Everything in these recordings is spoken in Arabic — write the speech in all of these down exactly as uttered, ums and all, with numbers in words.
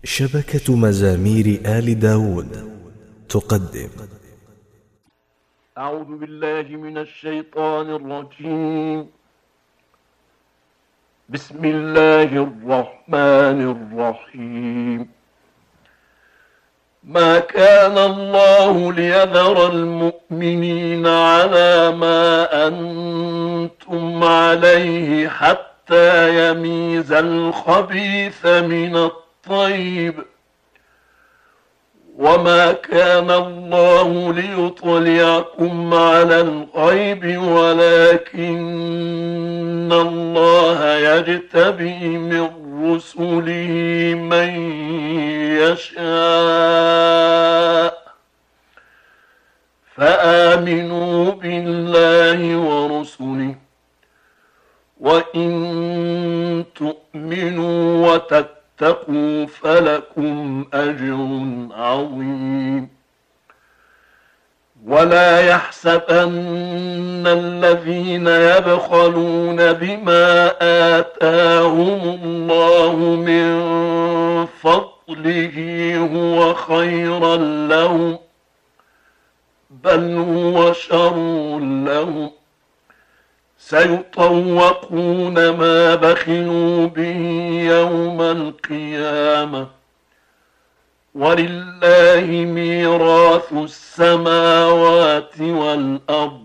شبكة مزامير آل داود تقدم. أعوذ بالله من الشيطان الرجيم. بسم الله الرحمن الرحيم. ما كان الله ليذر المؤمنين على ما أنتم عليه حتى يميز الخبيث من الطيب، وما كان الله ليطلعكم على الغيب ولكن الله يجتبي من رسله من يشاء، فآمنوا بالله ورسله، وإن تؤمنوا وتتقوا فلكم أجر عظيم. ولا يحسبن الذين يبخلون بما آتاهم الله من فضله هو خيرا لهم، بل هو شر لهم، سيطوقون ما بخلوا به يوم القيامة، ولله ميراث السماوات والأرض،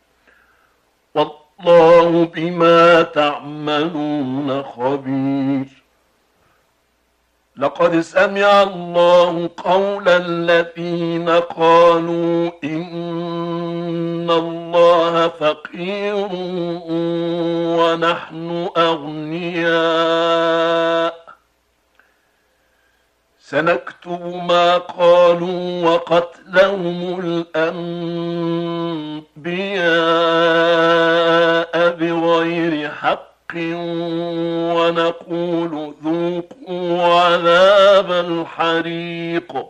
والله بما تعملون خبير. لقد سمع الله قول الذين قالوا إن الله فقير ونحن أغنياء، سنكتب ما قالوا وقتلهم الأنبياء بغير حق، ونقول ذوقوا عذاب الحريق،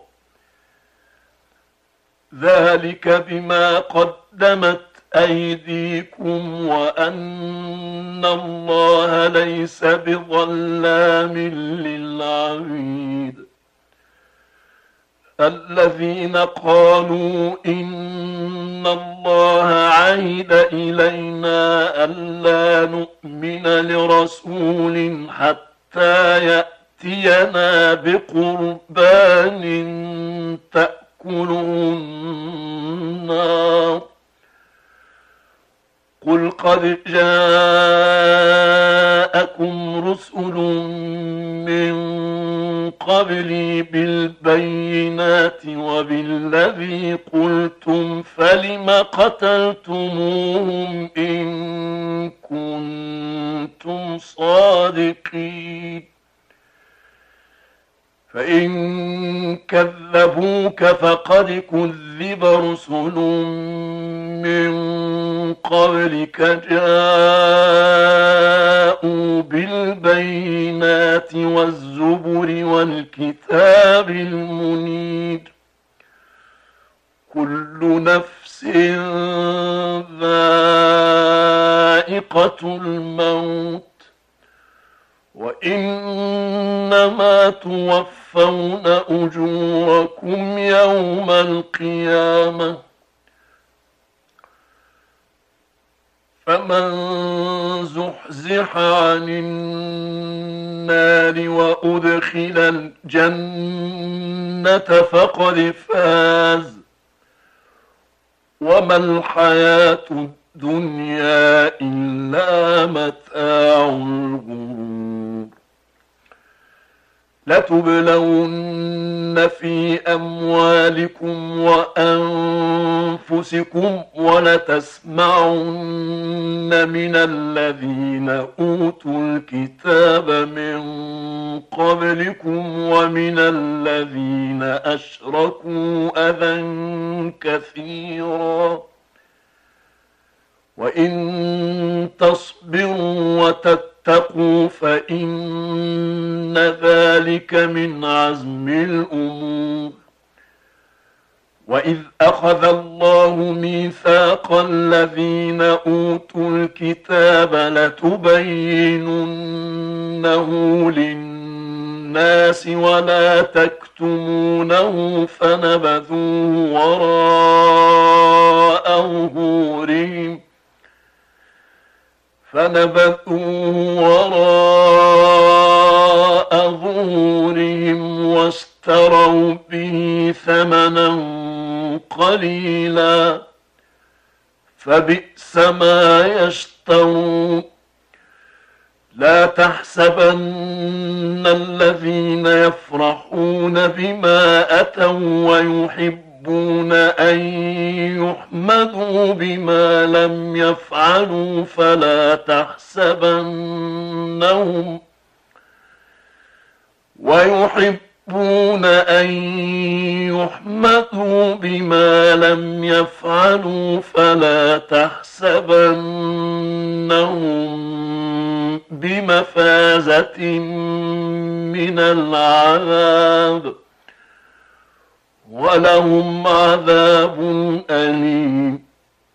ذلك بما قدمت أيديكم وأن الله ليس بظلام للعبيد. الذين قالوا إن الله عهد إلينا ألا نؤمن لرسول حتى يأتينا بقربان تأكله النار، قل قد جاءكم رسل من قبلي بالبينات وبالذي قلتم فلم قتلتموهم إن كنتم صادقين، فإن كذبوك فقد كذب رسل من قبلك جاءوا بالبينات والزبر والكتاب المنير، كل نفس ذائقة الموت، وإنما توفون أجوركم يوم القيامة، فمن زحزح عن النار وأدخل الجنة فقد فاز، وما الحياة الدنيا إلا متاع الغرور. لتبلون في أموالكم وأنفسكم ولتسمعن من الذين أوتوا الكتاب من قبلكم ومن الذين أشركوا أذى كثيرا، وإن تصبروا وتتقوا فإن ذلك من عزم الأمور. وإذ أخذ الله ميثاق الذين أوتوا الكتاب لتبيننه للناس للناس ولا تكتمونه فنبذوه وراء ظهورهم فنبذوه وراء ظهورهم واشتروا به ثمنا قليلا فبئس ما يشترون. لا تحسبن الذين يفرحون بما أتوا ويحبون أن يحمدوا بما لم يفعلوا فلا تحسبنهم ويحبون أن يحمدوا بما لم يفعلوا فلا تحسبنهم بمفازة من العذاب ولهم عذاب أليم.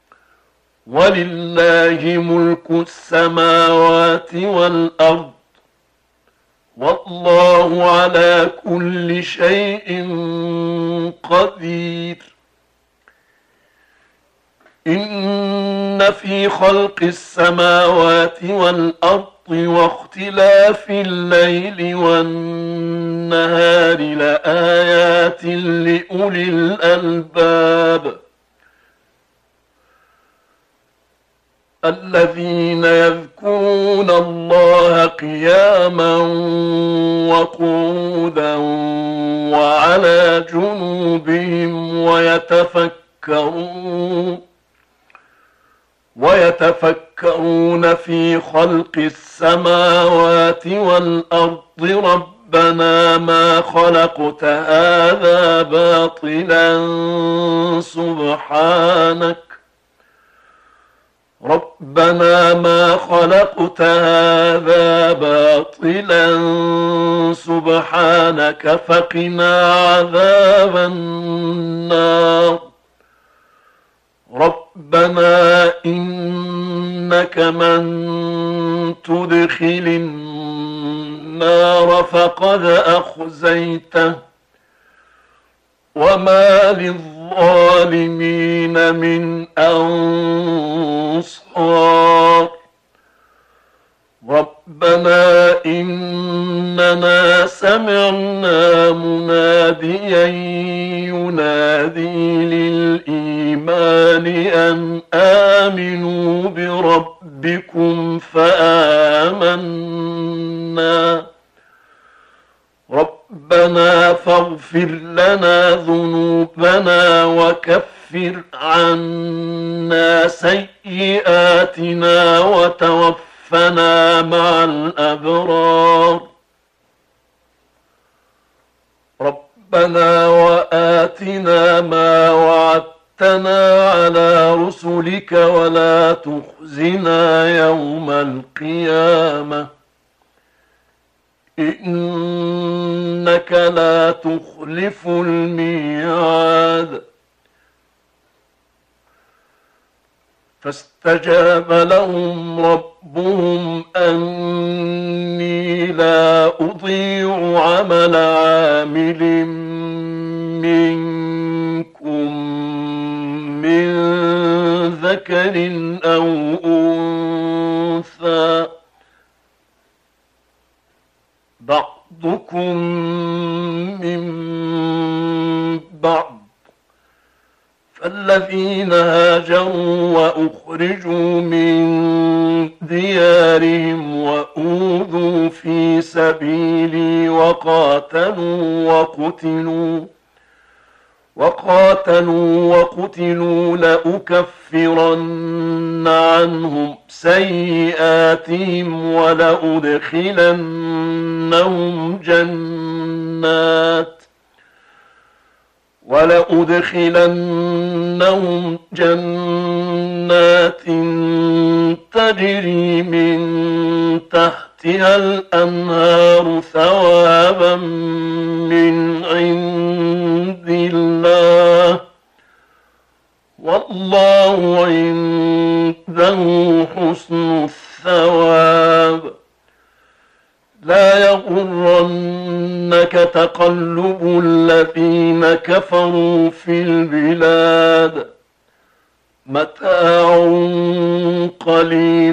ولله ملك السماوات والأرض والله على كل شيء قدير. إن في خلق السماوات والأرض واختلاف الليل والنهار لآيات لأولي الألباب الذين يذكرون الله قياما وقعودا وعلى جنوبهم ويتفكرون ويتفكرون في خلق السماوات والأرض ربنا ما خلقت هذا باطلا سبحانك ربنا ما خلقت هذا باطلا سبحانك فقنا عذاب النار. ربنا إنك من تدخل النار فقد أخزيته وما للظالمين من أنصار. ربنا إننا سمعنا مناديا ينادي للإيمان أن آمنوا بربكم فآمنا ربنا فاغفر لنا ذنوبنا وكفر عنا سيئاتنا وتوفنا مع الأبرار. ربنا وآتنا ما وعدتنا على رسلك ولا تخزنا يوم القيامة إنك لا تخلف الميعاد. فاستجاب لهم ربهم أني لا أضيع عمل عامل منكم من ذكر أو أنثى بعضكم من بعض فالذين هاجروا وأخرجوا من ديارهم وأوذوا في سبيلي وقاتلوا وقتلوا وقاتلوا وقتلوا لأكفرن عنهم سيئاتهم ولأدخلنهم جنات ولأدخلنهم جنات تجري من تحتها الأنهار ثوابا من عند الله والله عنده حسن الثواب. لا يغرن تقلب الذين كفروا في البلاد متاع قليل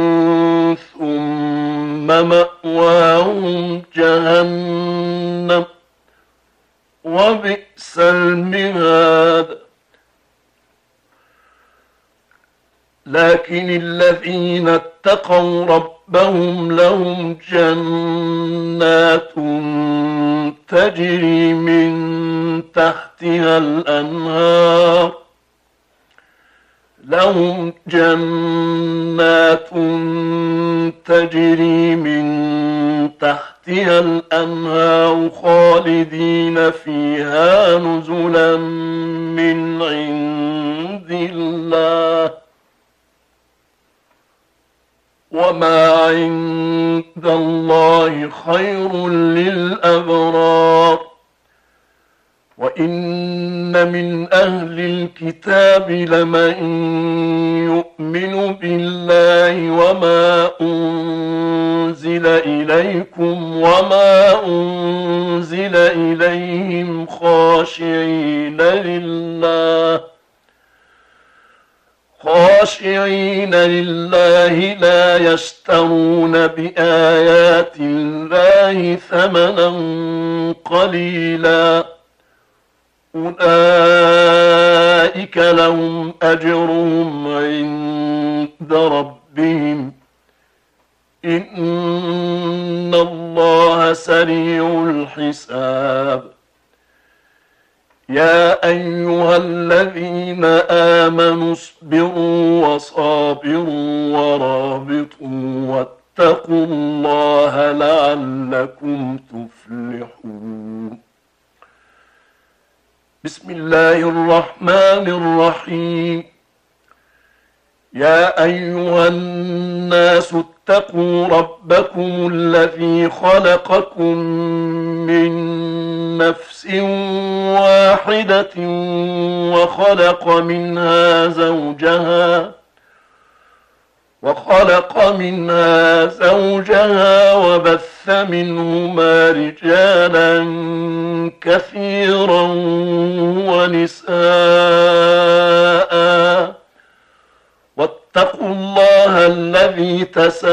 ثم مأواهم جهنم وبئس المهاد. لكن الذين اتقوا ربهم لهم جنات تجري من تحتها الأنهار لهم جنات تجري من تحتها الأنهار خالدين فيها نزلا من عند الله وما عند الله خير للأبرار. وإن من أهل الكتاب لمن يؤمن بالله وما أنزل إليكم وما أنزل إليهم خاشعين لله خاشعين لله لا يشترون بآيات الله ثمنا قليلا أولئك لهم أجرهم عند ربهم إن الله سريع الحساب. يا أيها الذين آمنوا اصبروا وصابروا ورابطوا واتقوا الله لعلكم تفلحون. بسم الله الرحمن الرحيم. يا أيها الناس اتقوا ربكم الذي خلقكم من نفس واحدة وخلق منها زوجها وخلق منها زوجها وبث منهما رجالا كثيرا ونساء واتقوا الله الذي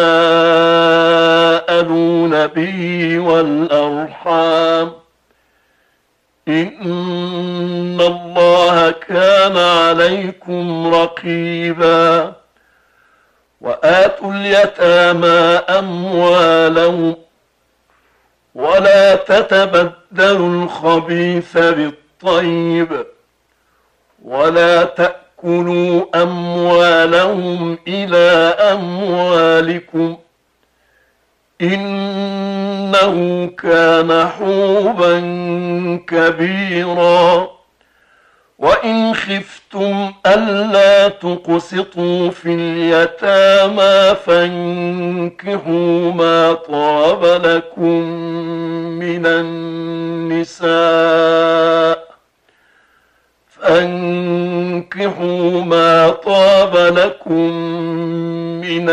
تساءلون به والأرحام إن الله كان عليكم رقيبا. وآتوا اليتامى أموالهم ولا تتبدلوا الخبيث بالطيب ولا تأكلوا أموالهم إلى أموالكم إنه كان حوبا كبيرا. وإن خفتم ألا تقسطوا في اليتامى فانكحوا ما طاب لكم من النساء فانكحوا ما طاب لكم من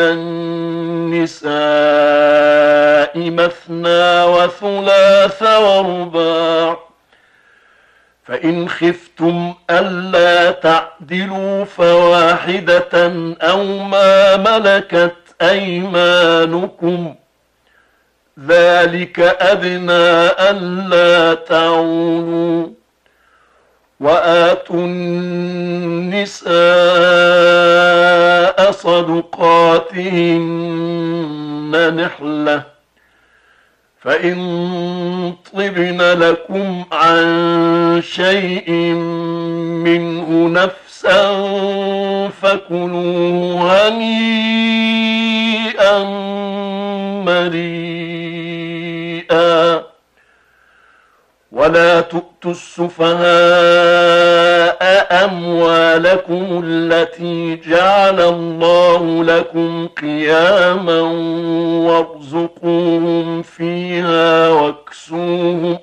النساء مثنى وثلاث ورباع فإن خفتم ألا تعدلوا فواحدة أو ما ملكت أيمانكم ذلك أدنى ألا تعولوا. وآتوا النساء صدقاتهن نحلة فإن طبن لكم عن شيء منه نفسا فكلوه هنيئا مريئا. ولا تؤتوا السفهاء أموالكم التي جعل الله لكم قياما وارزقوهم فيها واكسوهم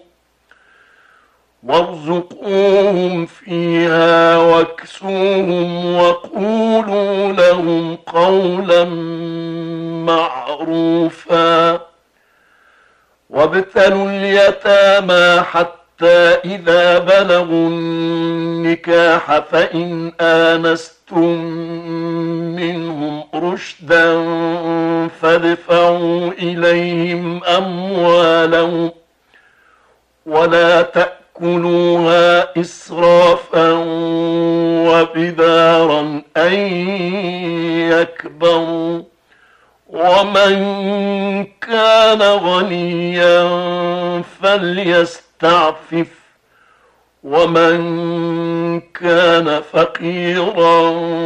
وارزقوهم فيها واكسوهم وقولوا لهم قولا معروفا. وابتلوا اليتامى حتى إذا بلغوا النكاح فإن آنستم منهم رشدا فادفعوا إليهم أموالهم ولا تأكلوها إسرافا وبدارا أن يكبروا ومن كان غنيا فليستعفف ومن كان فقيرا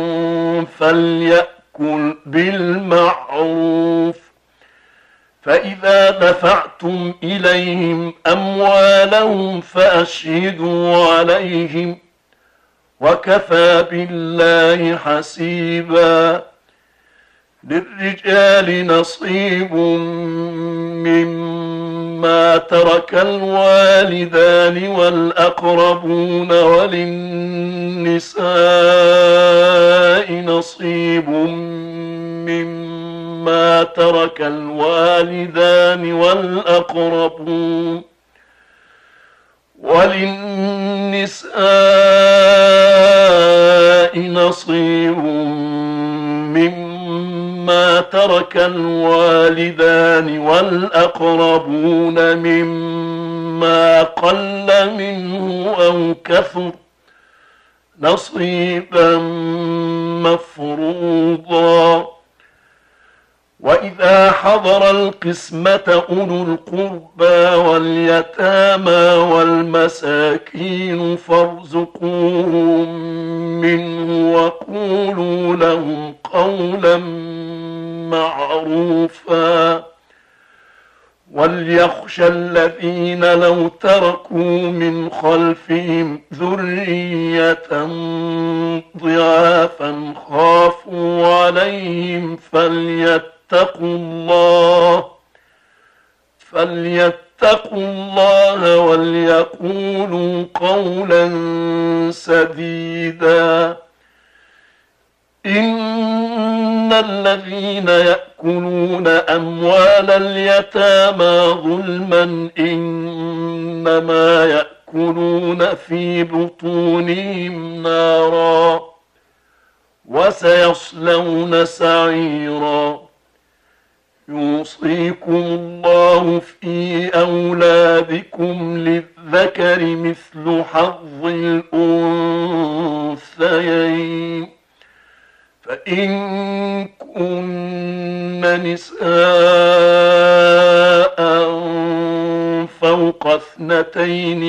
فليأكل بالمعروف فإذا دفعتم إليهم أموالهم فأشهدوا عليهم وكفى بالله حسيبا للرجال نصيب مما ترك الوالدان والأقربون وللنساء نصيب مما ترك الوالدان والأقربون وللنساء نصيب مما ترك الوالدان والأقربون مما قل منه أو كثر نصيبا مفروضا وإذا حضر القسمة أولو القربى واليتامى والمساكين فارزقوهم منه وقولوا لهم قولا معروفا وليخشى الذين لو تركوا من خلفهم ذرية ضعافا خافوا عليهم فليتقوا اتقوا الله فليتقوا الله وليقولوا قولا سديدا إن الذين يأكلون أموال اليتامى ظلما إنما يأكلون في بطونهم نارا وسيصلون سعيرا يوصيكم الله في أولادكم للذكر مثل حظ الأنثيين فإن كن نساء فوق اثنتين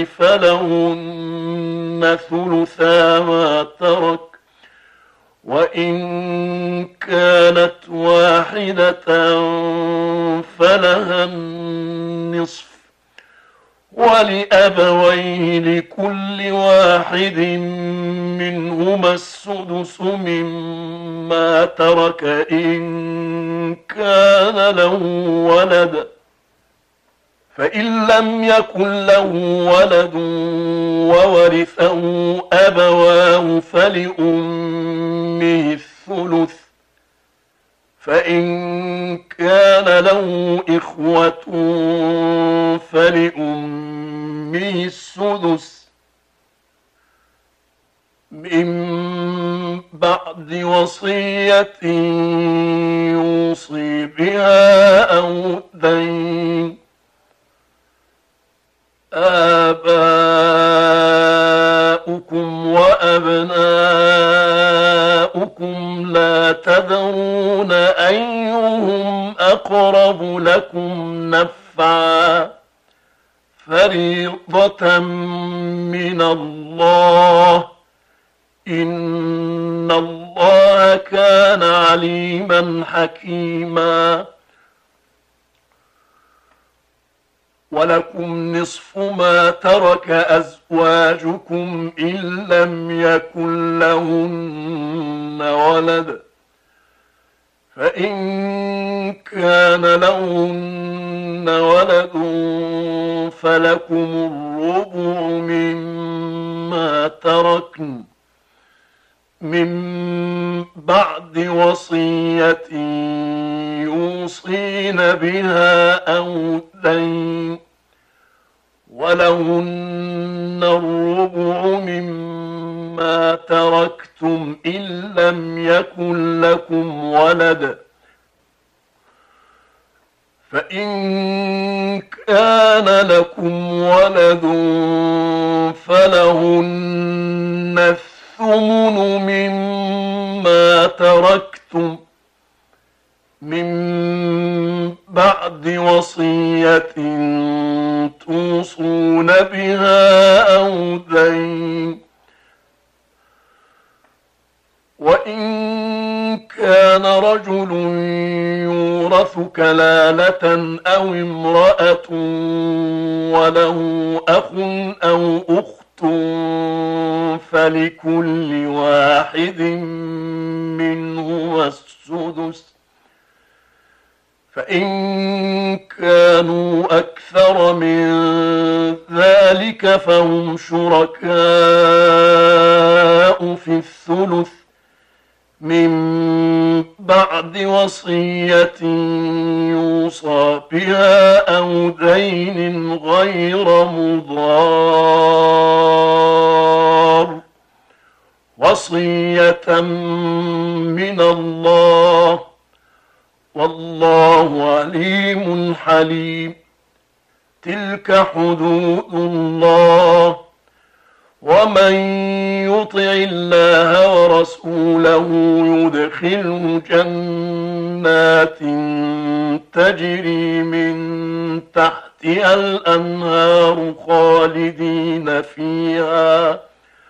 فلهن ثلثا ما ترك وإن كانت واحدة فلها النصف ولأبويه لكل واحد منهما السدس مما ترك إن كان له ولد فإن لم يكن له ولد وورثه أبواه فلأمه الثلث فإن كان له إخوة فلأمه السدس من بعد وصية يوصي بها أو دين آباؤكم وأبناؤكم لا تدرون أيهم أقرب لكم نفعا فريضة من الله إن الله كان عليما حكيما ولكم نصف ما ترك أزواجكم إن لم يكن لهن ولد فإن كان لهن ولد فلكم الربع مما تركن من بعد وصية توصين بها أو دين ولهن الربع مما تركتم إن لم يكن لكم ولد فإن كان لكم ولد فلهن الثمن مما تركتم من بعد وصية توصون بها أو دين وإن كان رجل يورث كلالة أو امرأة وله أخ أو أخت فلكل واحد منهما السدس فإن كانوا أكثر من ذلك فهم شركاء في الثلث من بعد وصية يوصى بها أو دين غير مضار وصية من الله والله عليم حليم. تلك حدود الله ومن يطع الله ورسوله يدخله جنات تجري من تحتها الأنهار خالدين فيها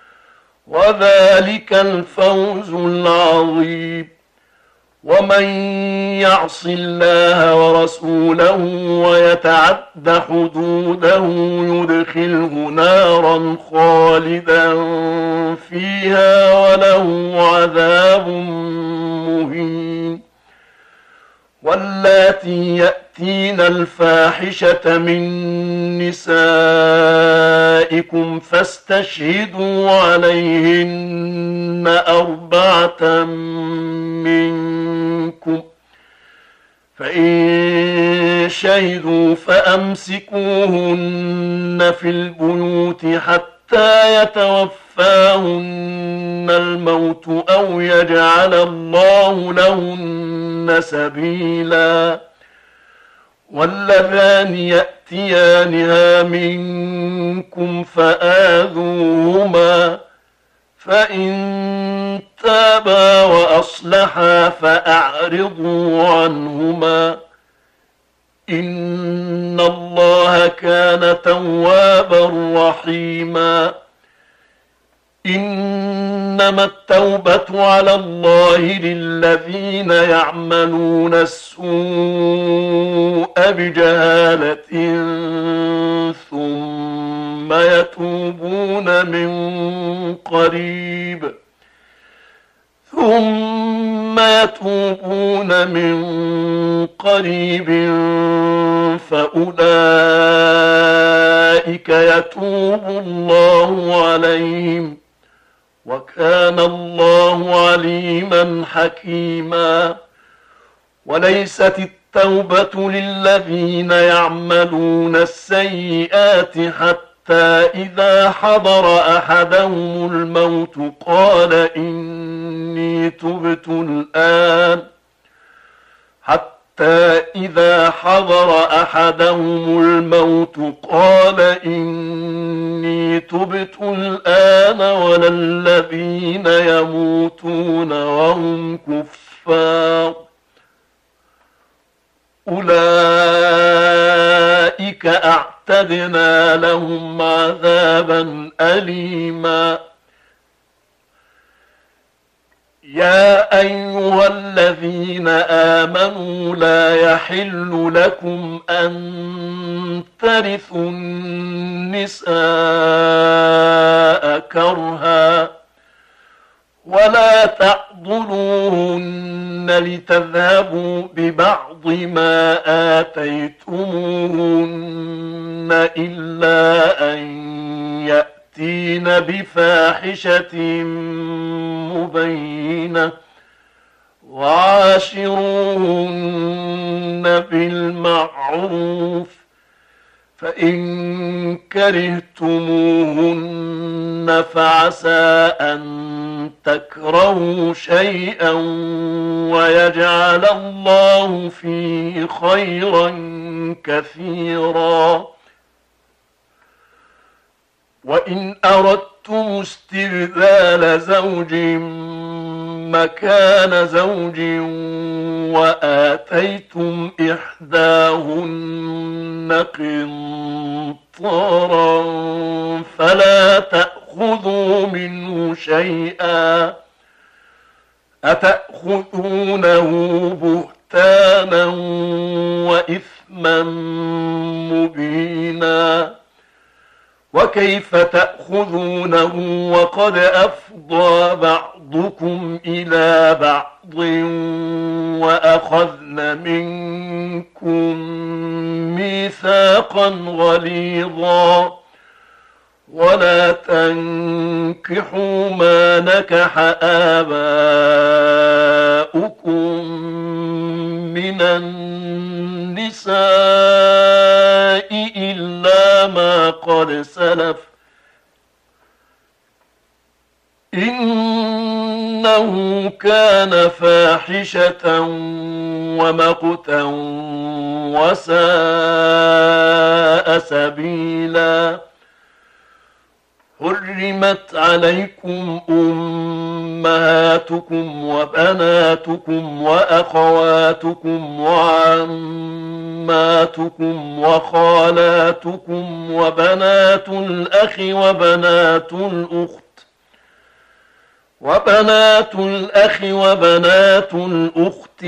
وذلك الفوز العظيم. ومن يعص الله ورسوله ويتعد حدوده يدخله نارا خالدا فيها وله عذاب مهين. واللاتي يأتين الفاحشة من نسائكم فاستشهدوا عليهن أربعة منكم فإن شهدوا فأمسكوهن في البيوت حتى يتوفاهن الموت أو يجعل الله لهن سبيلا. واللذان يأتيانها منكم فآذوهما فإن تابا وأصلحا فأعرضوا عنهما إن الله كان توابا رحيما. إنما التوبة على الله للذين يعملون السوء بجهالة ثم يتوبون من قريب ثم يتوبون من قريب فأولئك يتوب الله عليهم وكان الله عليما حكيما. وليست التوبة للذين يعملون السيئات حتى إذا حضر أحدهم الموت قال إني تبت الآن حتى إذا حضر أحدهم الموت قال إني تبت الآن ولا الذين يموتون وهم كفار أولئك أعتدنا لهم عذابا أليما. يا أيها الذين آمنوا لا يحل لكم أن ترثوا النساء كرها ولا تعضلوهن لتذهبوا ببعض ما آتيتموهن إلا أن يأتين بفاحشة مبينة وعاشروهن بالمعروف، فإن كرهتموهن فعسى أن تكرهوا شيئا ويجعل الله فيه خيرا كثيرا. وإن أردتم استبدال زوج مكان زوج وآتيتم إحداهن قنطارا فلا تأخذوا منه شيئا، أتأخذونه بهتانا وإثما مبينا، وكيف تأخذونه وقد أفضى بعضكم إلى بعض وأخذن منكم ميثاقا غليظا. ولا تنكحوا ما نكح آباؤكم من النساء إلا ما قد سلف، إنه كان فاحشة ومقتا وساء سبيلا. حرمت عليكم أمهاتكم وبناتكم وأخواتكم وعماتكم وخالاتكم وبنات الأخ وبنات الأخت وبنات الأخ وبنات الأخت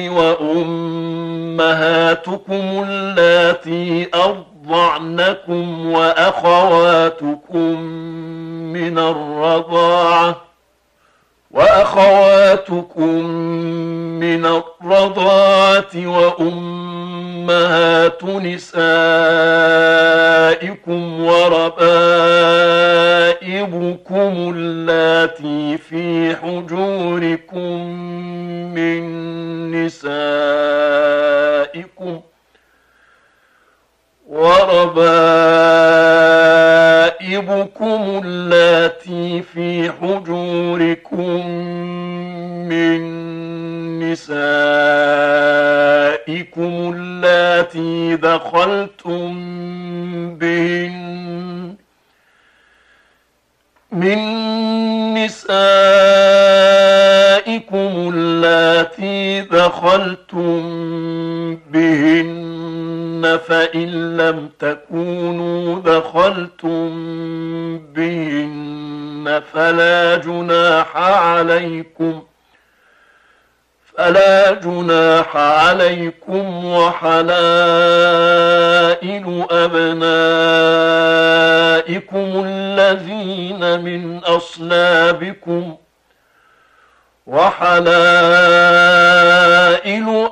وأمهاتكم اللاتي أرضعنكم وأخواتكم من الرضاعة وأخواتكم من الرضاعة وأمهات نسائكم وربائبكم اللاتي في حجوركم من نسائكم وربائبكم اللاتي في حجوركم من نسائكم اللاتي دخلتم بهن من نسائكم اللاتي دخلتم بهن، فإن لم تكونوا دخلتم بهن فلا جناح عليكم فلا جناح عليكم وحلائل أبنائكم الذين من أصلابكم وحلائل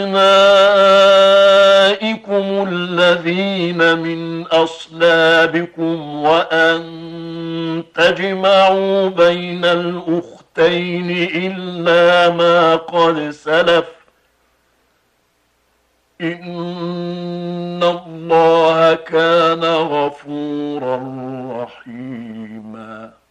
أبنائكم الذين من أصلابكم وأن تجمعوا بين الأختين إلا ما قد سلف، إن الله كان غفورا رحيما.